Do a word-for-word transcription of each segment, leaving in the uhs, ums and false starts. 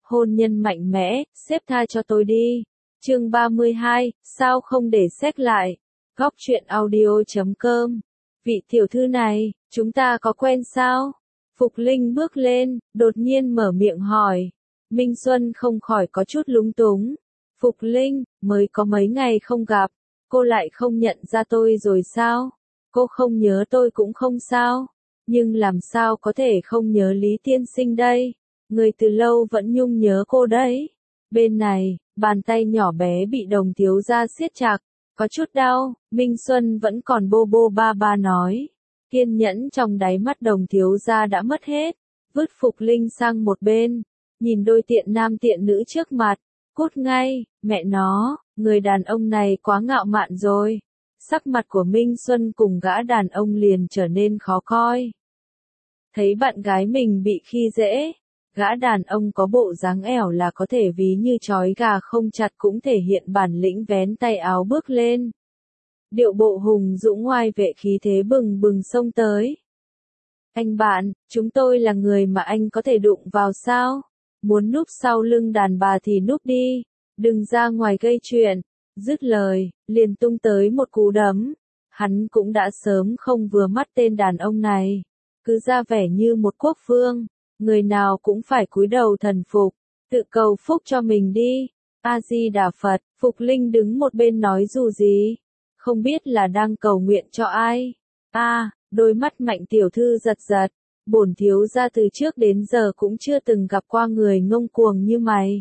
hôn nhân mạnh mẽ, xếp tha cho tôi đi. Chương ba mươi hai, sao không để xét lại. Góc truyện audio chấm com. Vị tiểu thư này, chúng ta có quen sao? Phục Linh bước lên, đột nhiên mở miệng hỏi. Minh Xuân không khỏi có chút lúng túng. Phục Linh, mới có mấy ngày không gặp, cô lại không nhận ra tôi rồi sao? Cô không nhớ tôi cũng không sao, nhưng làm sao có thể không nhớ Lý tiên sinh đây? Người từ lâu vẫn nhung nhớ cô đấy. Bên này, bàn tay nhỏ bé bị Đồng thiếu gia siết chặt, có chút đau. Minh Xuân vẫn còn bô bô ba ba nói. Kiên nhẫn trong đáy mắt Đồng thiếu gia đã mất hết, vứt Phục Linh sang một bên, nhìn đôi tiện nam tiện nữ trước mặt, cút ngay, mẹ nó, người đàn ông này quá ngạo mạn rồi. Sắc mặt của Minh Xuân cùng gã đàn ông liền trở nên khó coi. Thấy bạn gái mình bị khi dễ, gã đàn ông có bộ dáng ẻo là có thể ví như trói gà không chặt cũng thể hiện bản lĩnh vén tay áo bước lên. Điệu bộ hùng dũng oai vệ khí thế bừng bừng xông tới. Anh bạn, chúng tôi là người mà anh có thể đụng vào sao? Muốn núp sau lưng đàn bà thì núp đi, đừng ra ngoài gây chuyện. Dứt lời, liền tung tới một cú đấm. Hắn cũng đã sớm không vừa mắt tên đàn ông này, cứ ra vẻ như một quốc vương, người nào cũng phải cúi đầu thần phục, tự cầu phúc cho mình đi. A Di Đà Phật. Phục Linh đứng một bên nói dù gì, không biết là đang cầu nguyện cho ai. A, à, đôi mắt Mạnh tiểu thư giật giật, bổn thiếu gia từ trước đến giờ cũng chưa từng gặp qua người ngông cuồng như mày.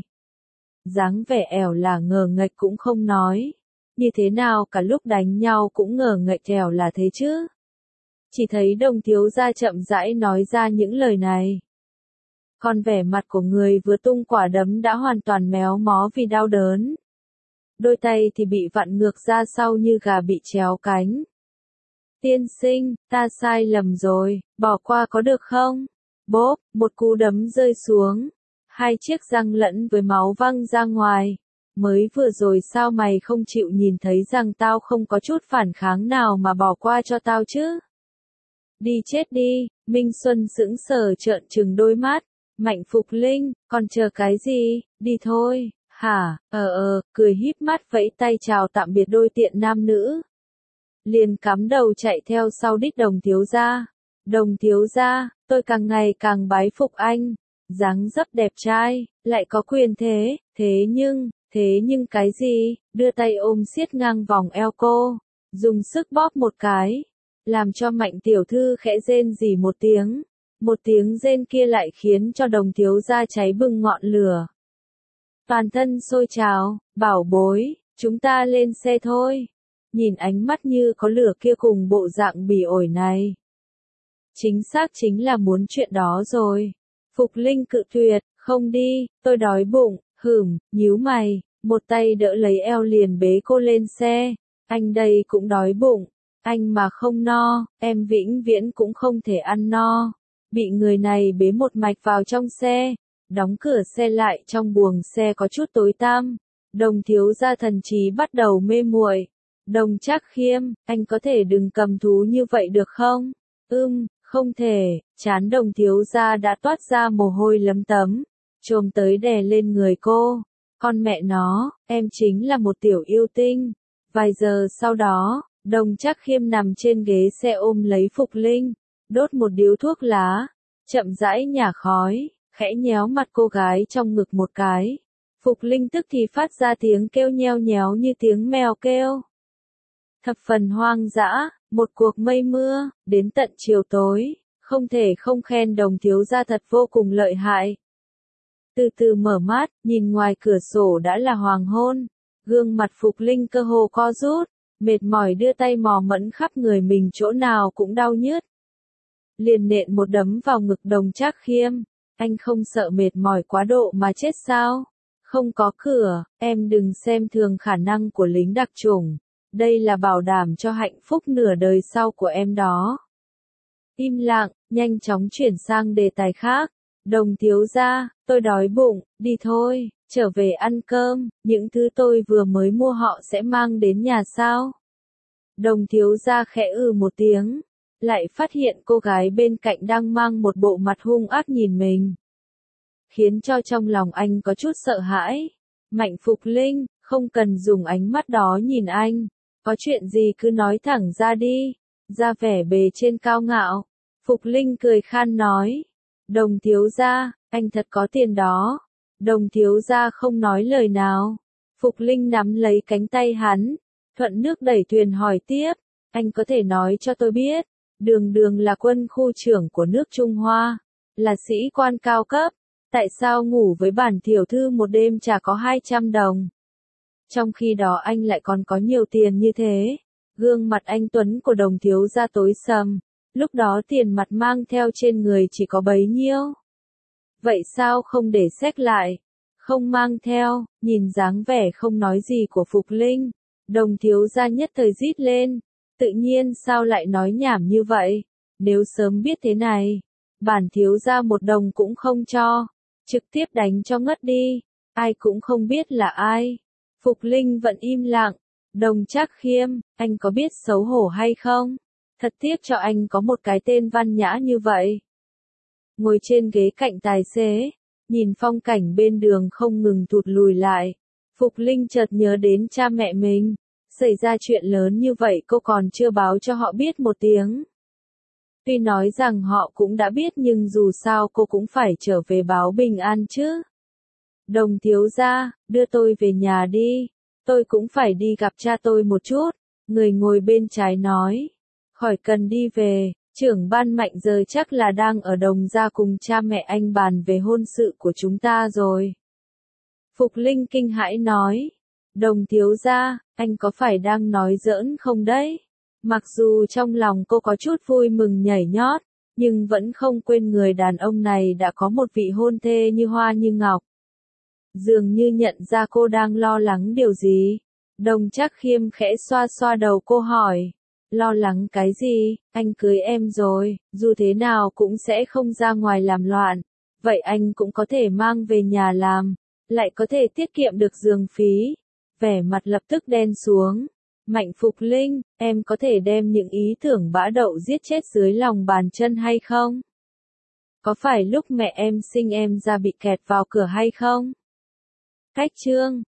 Dáng vẻ ẻo là ngờ nghệch cũng không nói, như thế nào cả lúc đánh nhau cũng ngờ nghệch ẻo là thế chứ. Chỉ thấy Đồng thiếu gia chậm rãi nói ra những lời này. Còn vẻ mặt của người vừa tung quả đấm đã hoàn toàn méo mó vì đau đớn. Đôi tay thì bị vặn ngược ra sau như gà bị chéo cánh. Tiên sinh, ta sai lầm rồi, bỏ qua có được không? Bốp, một cú đấm rơi xuống. Hai chiếc răng lẫn với máu văng ra ngoài. Mới vừa rồi sao mày không chịu nhìn thấy rằng tao không có chút phản kháng nào mà bỏ qua cho tao chứ? Đi chết đi. Minh Xuân sững sờ trợn trừng đôi mắt. Mạnh Phục Linh, còn chờ cái gì, đi thôi. Hả, ờ ờ, cười híp mắt vẫy tay chào tạm biệt đôi tiện nam nữ. Liền cắm đầu chạy theo sau đích Đồng thiếu gia. Đồng thiếu gia, tôi càng ngày càng bái phục anh. Dáng dấp đẹp trai, lại có quyền thế, thế nhưng, thế nhưng cái gì? Đưa tay ôm siết ngang vòng eo cô, dùng sức bóp một cái, làm cho Mạnh tiểu thư khẽ rên rỉ một tiếng. Một tiếng rên kia lại khiến cho Đồng thiếu gia cháy bừng ngọn lửa. Toàn thân sôi trào, bảo bối, chúng ta lên xe thôi. Nhìn ánh mắt như có lửa kia cùng bộ dạng bỉ ổi này. Chính xác chính là muốn chuyện đó rồi. Phục Linh cự tuyệt, không đi, tôi đói bụng, hửm, nhíu mày, một tay đỡ lấy eo liền bế cô lên xe. Anh đây cũng đói bụng, anh mà không no, em vĩnh viễn cũng không thể ăn no. Bị người này bế một mạch vào trong xe, đóng cửa xe lại trong buồng xe có chút tối tăm. Đồng thiếu gia thần trí bắt đầu mê muội. Đồng Trác Khiêm, anh có thể đừng cầm thú như vậy được không? Ưm, không thể. Trán Đồng thiếu gia đã toát ra mồ hôi lấm tấm, chồm tới đè lên người cô. Con mẹ nó, em chính là một tiểu yêu tinh. Vài giờ sau đó, Đồng Trác Khiêm nằm trên ghế xe ôm lấy Phục Linh, đốt một điếu thuốc lá, chậm rãi nhả khói, khẽ nhéo mặt cô gái trong ngực một cái. Phục Linh tức thì phát ra tiếng kêu nheo nhéo như tiếng mèo kêu. Thập phần hoang dã, một cuộc mây mưa, đến tận chiều tối, không thể không khen Đồng thiếu gia thật vô cùng lợi hại. Từ từ mở mắt, nhìn ngoài cửa sổ đã là hoàng hôn, gương mặt Phục Linh cơ hồ co rút, mệt mỏi đưa tay mò mẫm khắp người mình chỗ nào cũng đau nhức. Liền nện một đấm vào ngực Đồng Trác Khiêm, anh không sợ mệt mỏi quá độ mà chết sao? Không có cửa, em đừng xem thường khả năng của lính đặc chủng. Đây là bảo đảm cho hạnh phúc nửa đời sau của em đó. Im lặng, nhanh chóng chuyển sang đề tài khác. Đồng thiếu gia, tôi đói bụng, đi thôi, trở về ăn cơm, những thứ tôi vừa mới mua họ sẽ mang đến nhà sao? Đồng thiếu gia khẽ ừ một tiếng, lại phát hiện cô gái bên cạnh đang mang một bộ mặt hung ác nhìn mình. khiến cho trong lòng anh có chút sợ hãi. Mạnh Phục Linh, không cần dùng ánh mắt đó nhìn anh. Có chuyện gì cứ nói thẳng ra đi. Ra vẻ bề trên cao ngạo. Phục Linh cười khan nói. Đồng thiếu gia, anh thật có tiền đó. Đồng thiếu gia không nói lời nào. Phục Linh nắm lấy cánh tay hắn. Thuận nước đẩy thuyền hỏi tiếp. Anh có thể nói cho tôi biết. Đường Đường là quân khu trưởng của nước Trung Hoa. Là sĩ quan cao cấp. Tại sao ngủ với bản tiểu thư một đêm chả có hai trăm đồng? Trong khi đó anh lại còn có nhiều tiền như thế. Gương mặt anh tuấn của đồng thiếu gia tối sầm. Lúc đó tiền mặt mang theo trên người chỉ có bấy nhiêu. Vậy sao không để xếp lại? Không mang theo, nhìn dáng vẻ không nói gì của Phục Linh. Đồng thiếu gia nhất thời rít lên. Tự nhiên sao lại nói nhảm như vậy? Nếu sớm biết thế này, bản thiếu gia một đồng cũng không cho. Trực tiếp đánh cho ngất đi. Ai cũng không biết là ai. Phục Linh vẫn im lặng. Đồng Trác Khiêm, anh có biết xấu hổ hay không? Thật tiếc cho anh có một cái tên văn nhã như vậy. Ngồi trên ghế cạnh tài xế, nhìn phong cảnh bên đường không ngừng thụt lùi lại. Phục Linh chợt nhớ đến cha mẹ mình. Xảy ra chuyện lớn như vậy cô còn chưa báo cho họ biết một tiếng. Tuy nói rằng họ cũng đã biết nhưng dù sao cô cũng phải trở về báo bình an chứ. Đồng thiếu gia, đưa tôi về nhà đi. Tôi cũng phải đi gặp cha tôi một chút. Người ngồi bên trái nói. Khỏi cần đi về, trưởng ban Mạnh giờ chắc là đang ở Đồng gia cùng cha mẹ anh bàn về hôn sự của chúng ta rồi. Phục Linh kinh hãi nói. Đồng thiếu gia, anh có phải đang nói giỡn không đấy? Mặc dù trong lòng cô có chút vui mừng nhảy nhót, nhưng vẫn không quên người đàn ông này đã có một vị hôn thê như hoa như ngọc. Dường như nhận ra cô đang lo lắng điều gì. Đồng Trác Khiêm khẽ xoa xoa đầu cô hỏi. Lo lắng cái gì? Anh cưới em rồi, dù thế nào cũng sẽ không ra ngoài làm loạn. Vậy anh cũng có thể mang về nhà làm, lại có thể tiết kiệm được giường phí. Vẻ mặt lập tức đen xuống. Mạnh Phục Linh, em có thể đem những ý tưởng bã đậu giết chết dưới lòng bàn chân hay không? Có phải lúc mẹ em sinh em ra bị kẹt vào cửa hay không? Cách chương